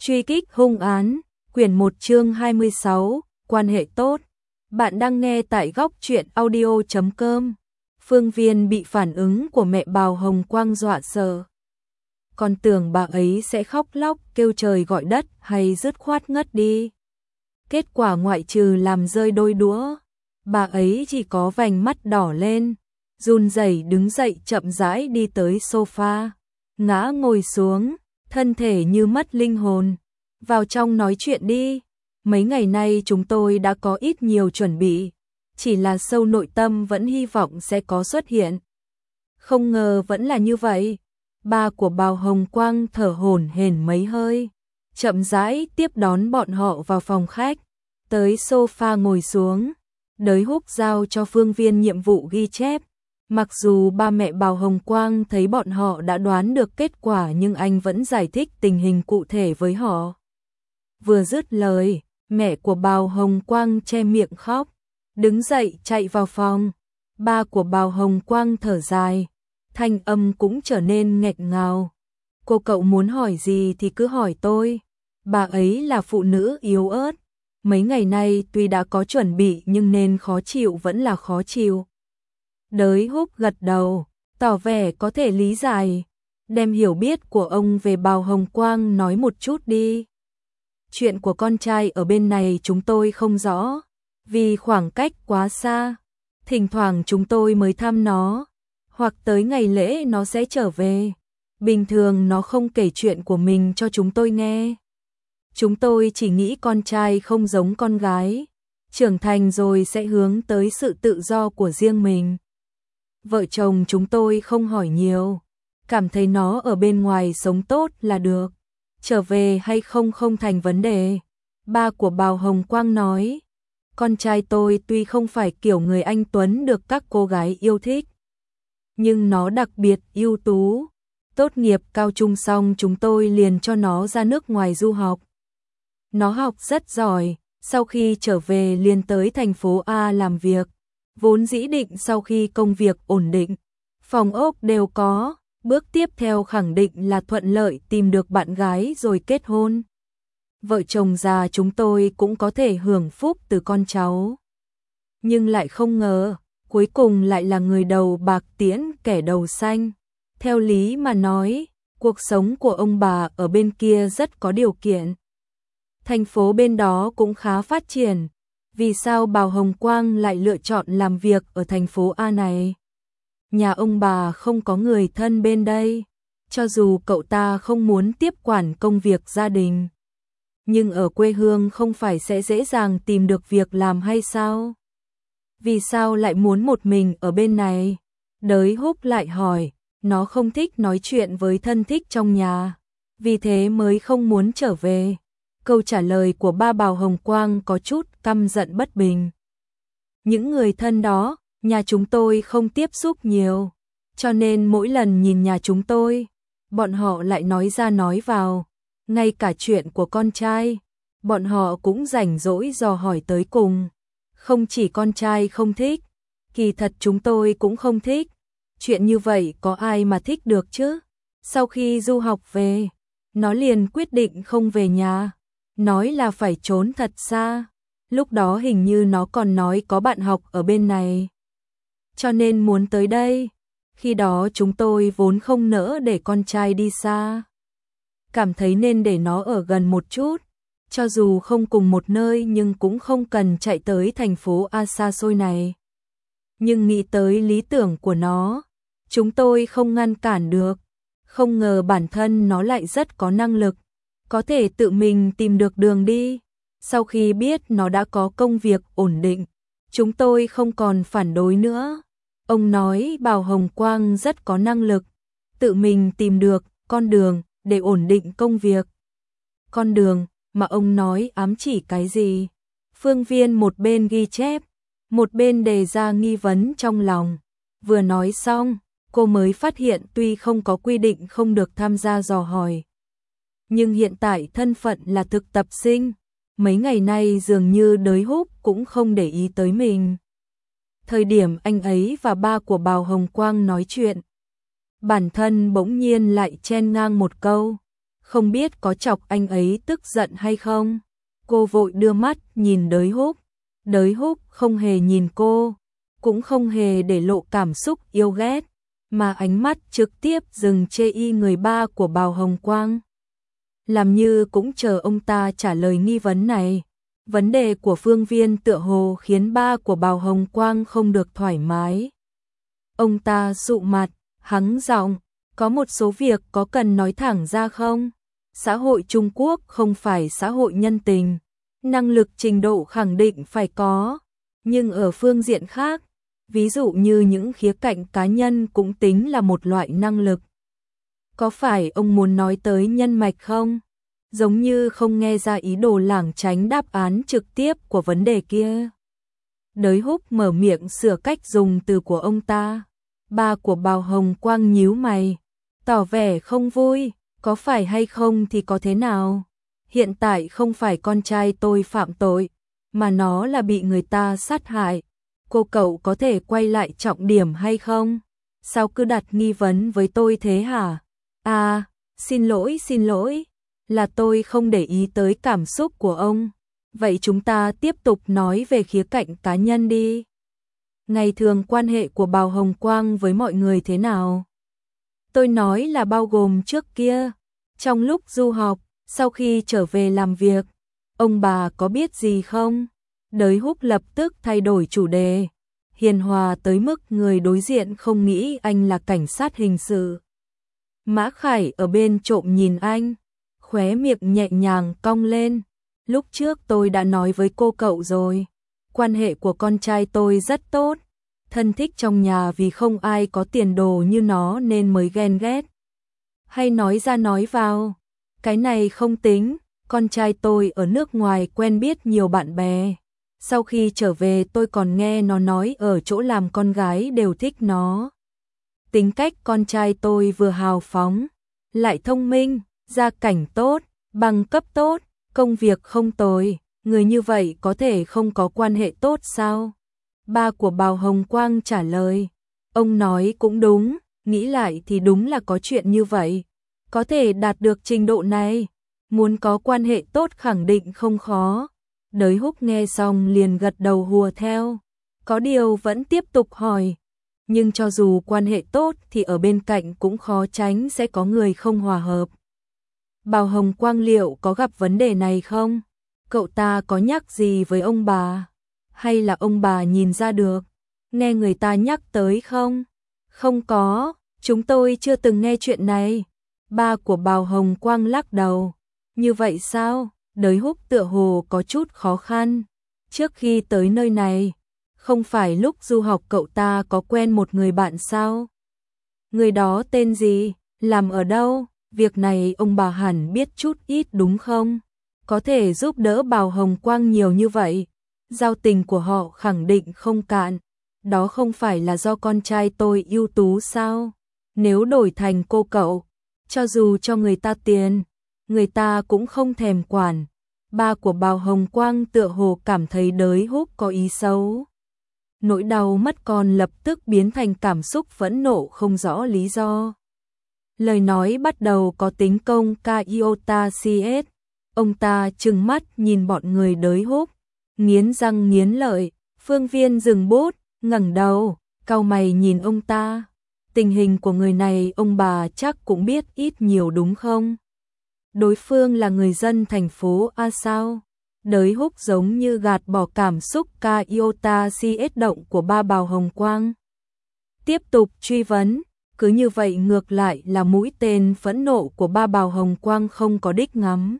Truy kích hung án, quyển 1 chương 26, quan hệ tốt. Bạn đang nghe tại góc truyện audio.com. Phương Viên bị phản ứng của mẹ Bào Hồng Quang dọa sợ. Còn tưởng bà ấy sẽ khóc lóc kêu trời gọi đất hay dứt khoát ngất đi. Kết quả ngoại trừ làm rơi đôi đũa, bà ấy chỉ có vành mắt đỏ lên, run rẩy đứng dậy chậm rãi đi tới sofa, ngã ngồi xuống, thân thể như mất linh hồn. Vào trong nói chuyện đi, mấy ngày nay chúng tôi đã có ít nhiều chuẩn bị, chỉ là sâu nội tâm vẫn hy vọng sẽ có xuất hiện. Không ngờ vẫn là như vậy. Ba của Bào Hồng Quang thở hổn hển mấy hơi, chậm rãi tiếp đón bọn họ vào phòng khách, tới sofa ngồi xuống, Đới Húc giao cho Phương Viên nhiệm vụ ghi chép. Mặc dù ba mẹ Bào Hồng Quang thấy bọn họ đã đoán được kết quả nhưng anh vẫn giải thích tình hình cụ thể với họ. Vừa dứt lời, mẹ của Bào Hồng Quang che miệng khóc, đứng dậy chạy vào phòng. Ba của Bào Hồng Quang thở dài, thanh âm cũng trở nên nghẹn ngào. Cô cậu muốn hỏi gì thì cứ hỏi tôi. Bà ấy là phụ nữ yếu ớt. Mấy ngày nay tuy đã có chuẩn bị nhưng nên khó chịu vẫn là khó chịu. Đới Húc gật đầu, tỏ vẻ có thể lý giải. Đem hiểu biết của ông về Bào Hồng Quang nói một chút đi. Chuyện của con trai ở bên này chúng tôi không rõ, vì khoảng cách quá xa. Thỉnh thoảng chúng tôi mới thăm nó, hoặc tới ngày lễ nó sẽ trở về. Bình thường nó không kể chuyện của mình cho chúng tôi nghe. Chúng tôi chỉ nghĩ con trai không giống con gái, trưởng thành rồi sẽ hướng tới sự tự do của riêng mình. Vợ chồng chúng tôi không hỏi nhiều, cảm thấy nó ở bên ngoài sống tốt là được, trở về hay không không thành vấn đề. Ba của Bào Hồng Quang nói, con trai tôi tuy không phải kiểu người anh tuấn được các cô gái yêu thích, nhưng nó đặc biệt ưu tú. Tốt nghiệp cao trung xong chúng tôi liền cho nó ra nước ngoài du học. Nó học rất giỏi, sau khi trở về liền tới thành phố A làm việc. Vốn dĩ định sau khi công việc ổn định, phòng ốc đều có, bước tiếp theo khẳng định là thuận lợi tìm được bạn gái rồi kết hôn. Vợ chồng già chúng tôi cũng có thể hưởng phúc từ con cháu. Nhưng lại không ngờ, cuối cùng lại là người đầu bạc tiễn kẻ đầu xanh. Theo lý mà nói, cuộc sống của ông bà ở bên kia rất có điều kiện. Thành phố bên đó cũng khá phát triển. Vì sao Bào Hồng Quang lại lựa chọn làm việc ở thành phố A này? Nhà ông bà không có người thân bên đây, cho dù cậu ta không muốn tiếp quản công việc gia đình. Nhưng ở quê hương không phải sẽ dễ dàng tìm được việc làm hay sao? Vì sao lại muốn một mình ở bên này? Đới Húc lại hỏi, nó không thích nói chuyện với thân thích trong nhà, vì thế mới không muốn trở về. Câu trả lời của ba Bào Hồng Quang có chút căm giận bất bình. Những người thân đó, nhà chúng tôi không tiếp xúc nhiều, cho nên mỗi lần nhìn nhà chúng tôi, bọn họ lại nói ra nói vào. Ngay cả chuyện của con trai, bọn họ cũng rảnh rỗi dò hỏi tới cùng. Không chỉ con trai không thích, kỳ thật chúng tôi cũng không thích. Chuyện như vậy có ai mà thích được chứ? Sau khi du học về, nó liền quyết định không về nhà, nói là phải trốn thật xa. Lúc đó hình như nó còn nói có bạn học ở bên này, cho nên muốn tới đây. Khi đó chúng tôi vốn không nỡ để con trai đi xa, cảm thấy nên để nó ở gần một chút, cho dù không cùng một nơi nhưng cũng không cần chạy tới thành phố A xa xôi này. Nhưng nghĩ tới lý tưởng của nó, chúng tôi không ngăn cản được. Không ngờ bản thân nó lại rất có năng lực, có thể tự mình tìm được đường đi. Sau khi biết nó đã có công việc ổn định, chúng tôi không còn phản đối nữa. Ông nói Bào Hồng Quang rất có năng lực, tự mình tìm được con đường để ổn định công việc. Con đường mà ông nói ám chỉ cái gì? Phương Viên một bên ghi chép, một bên đề ra nghi vấn trong lòng. Vừa nói xong, cô mới phát hiện tuy không có quy định không được tham gia dò hỏi, nhưng hiện tại thân phận là thực tập sinh. Mấy ngày nay dường như Đới Húc cũng không để ý tới mình. Thời điểm anh ấy và ba của Bào Hồng Quang nói chuyện, bản thân bỗng nhiên lại chen ngang một câu. không biết có chọc anh ấy tức giận hay không. Cô vội đưa mắt nhìn Đới Húc không hề nhìn cô, cũng không hề để lộ cảm xúc yêu ghét, mà ánh mắt trực tiếp dừng chê y người ba của Bào Hồng Quang. Làm như cũng chờ ông ta trả lời nghi vấn này. Vấn đề của Phương Viên tựa hồ khiến ba của Bào Hồng Quang không được thoải mái. Ông ta dụ mặt, hắng giọng, có một số việc có cần nói thẳng ra không? Xã hội Trung Quốc không phải xã hội nhân tình, năng lực trình độ khẳng định phải có, nhưng ở phương diện khác, ví dụ như những khía cạnh cá nhân cũng tính là một loại năng lực. Có phải ông muốn nói tới nhân mạch không? Giống như không nghe ra ý đồ lảng tránh đáp án trực tiếp của vấn đề kia. Đới Húc mở miệng sửa cách dùng từ của ông ta. Ba của Bào Hồng Quang nhíu mày, tỏ vẻ không vui, có phải hay không thì có thế nào? Hiện tại không phải con trai tôi phạm tội, mà nó là bị người ta sát hại. Cô cậu có thể quay lại trọng điểm hay không? Sao cứ đặt nghi vấn với tôi thế hả? À, xin lỗi, là tôi không để ý tới cảm xúc của ông. Vậy chúng ta tiếp tục nói về khía cạnh cá nhân đi. Ngày thường quan hệ của Bào Hồng Quang với mọi người thế nào? Tôi nói là bao gồm trước kia, trong lúc du học, sau khi trở về làm việc, ông bà có biết gì không? Đới Húc lập tức thay đổi chủ đề, hiền hòa tới mức người đối diện không nghĩ anh là cảnh sát hình sự. Mã Khải ở bên trộm nhìn anh, khóe miệng nhẹ nhàng cong lên. Lúc trước tôi đã nói với cô cậu rồi, quan hệ của con trai tôi rất tốt, thân thích trong nhà vì không ai có tiền đồ như nó nên mới ghen ghét. Hay nói ra nói vào, cái này không tính, con trai tôi ở nước ngoài quen biết nhiều bạn bè. Sau khi trở về tôi còn nghe nó nói ở chỗ làm con gái đều thích nó. Tính cách con trai tôi vừa hào phóng, lại thông minh, gia cảnh tốt, bằng cấp tốt, công việc không tồi, người như vậy có thể không có quan hệ tốt sao? Ba của Bào Hồng Quang trả lời, ông nói cũng đúng, nghĩ lại thì đúng là có chuyện như vậy. Có thể đạt được trình độ này, muốn có quan hệ tốt khẳng định không khó. Đới Húc nghe xong liền gật đầu hùa theo, có điều vẫn tiếp tục hỏi. Nhưng cho dù quan hệ tốt thì ở bên cạnh cũng khó tránh sẽ có người không hòa hợp. Bào Hồng Quang liệu có gặp vấn đề này không? Cậu ta có nhắc gì với ông bà? Hay là ông bà nhìn ra được? Nghe người ta nhắc tới không? Không có, chúng tôi chưa từng nghe chuyện này. Ba của Bào Hồng Quang lắc đầu. Như vậy sao? Đới Húc tựa hồ có chút khó khăn. Trước khi tới nơi này, không phải lúc du học cậu ta có quen một người bạn sao? Người đó tên gì? Làm ở đâu? Việc này ông bà hẳn biết chút ít đúng không? Có thể giúp đỡ Bào Hồng Quang nhiều như vậy. Giao tình của họ khẳng định không cạn. Đó không phải là do con trai tôi ưu tú sao? Nếu đổi thành cô cậu, cho dù cho người ta tiền, người ta cũng không thèm quản. Ba của Bào Hồng Quang tựa hồ cảm thấy Đới Húc có ý xấu. Nỗi đau mất con lập tức biến thành cảm xúc phẫn nộ không rõ lý do. Lời nói bắt đầu có tính công ca iota cs. Ông ta trừng mắt nhìn bọn người Đới Húc, nghiến răng nghiến lợi. Phương Viên dừng bút, ngẩng đầu, cau mày nhìn ông ta. Tình hình của người này ông bà chắc cũng biết ít nhiều đúng không? Đối phương là người dân thành phố A sao? Đới Húc giống như gạt bỏ cảm xúc ca iota cs động của ba Bào Hồng Quang. Tiếp tục truy vấn, cứ như vậy ngược lại là mũi tên phẫn nộ của ba Bào Hồng Quang không có đích ngắm.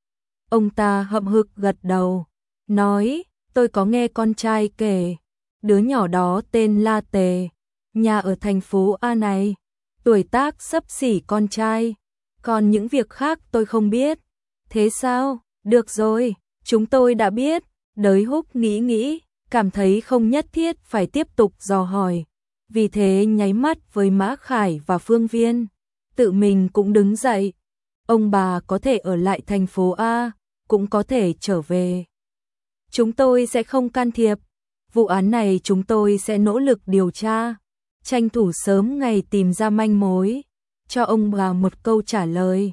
Ông ta hậm hực gật đầu, nói, tôi có nghe con trai kể, đứa nhỏ đó tên La Tề, nhà ở thành phố A này, tuổi tác xấp xỉ con trai, còn những việc khác tôi không biết. Thế sao? Được rồi, chúng tôi đã biết. Đới Húc nghĩ, cảm thấy không nhất thiết phải tiếp tục dò hỏi, vì thế nháy mắt với Mã Khải và Phương Viên, tự mình cũng đứng dậy. Ông bà có thể ở lại thành phố A, cũng có thể trở về. Chúng tôi sẽ không can thiệp, vụ án này chúng tôi sẽ nỗ lực điều tra, tranh thủ sớm ngày tìm ra manh mối, cho ông bà một câu trả lời.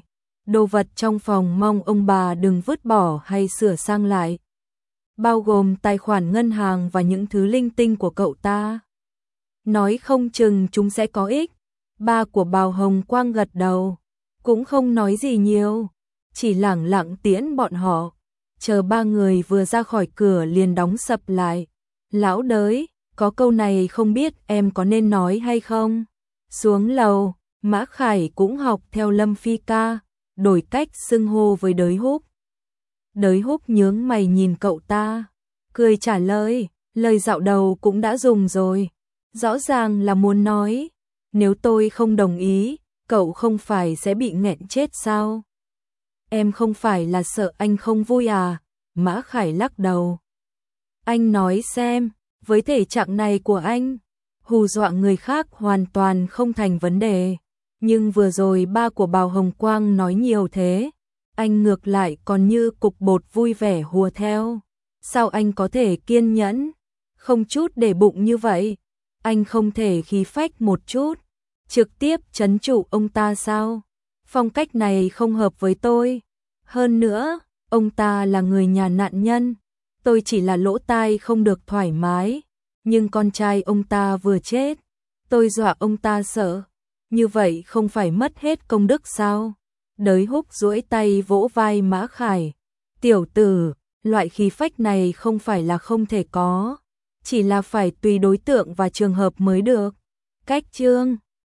đồ vật trong phòng mong ông bà đừng vứt bỏ hay sửa sang lại. Bao gồm tài khoản ngân hàng và những thứ linh tinh của cậu ta. Nói không chừng chúng sẽ có ích. Ba của Bào Hồng Quang gật đầu, cũng không nói gì nhiều, chỉ lẳng lặng tiễn bọn họ. Chờ ba người vừa ra khỏi cửa liền đóng sập lại. Lão đới, có câu này không biết em có nên nói hay không? Xuống lầu, Mã Khải cũng học theo Lâm Phi ca, đổi cách xưng hô với Đới Húc. Đới Húc nhướng mày nhìn cậu ta, cười trả lời, lời dạo đầu cũng đã dùng rồi. Rõ ràng là muốn nói, nếu tôi không đồng ý, cậu không phải sẽ bị nghẹn chết sao? Em không phải là sợ anh không vui à? Mã Khải lắc đầu. Anh nói xem, với thể trạng này của anh, hù dọa người khác hoàn toàn không thành vấn đề. Nhưng vừa rồi ba của Bào Hồng Quang nói nhiều thế, anh ngược lại còn như cục bột vui vẻ hùa theo. Sao anh có thể kiên nhẫn, không chút để bụng như vậy? Anh không thể khí phách một chút, trực tiếp trấn trụ ông ta sao? Phong cách này không hợp với tôi. Hơn nữa, ông ta là người nhà nạn nhân, tôi chỉ là lỗ tai không được thoải mái. Nhưng con trai ông ta vừa chết, tôi dọa ông ta sợ. Như vậy không phải mất hết công đức sao? Đới Húc duỗi tay vỗ vai Mã Khải. Tiểu tử, loại khí phách này không phải là không thể có, chỉ là phải tùy đối tượng và trường hợp mới được. Cách chương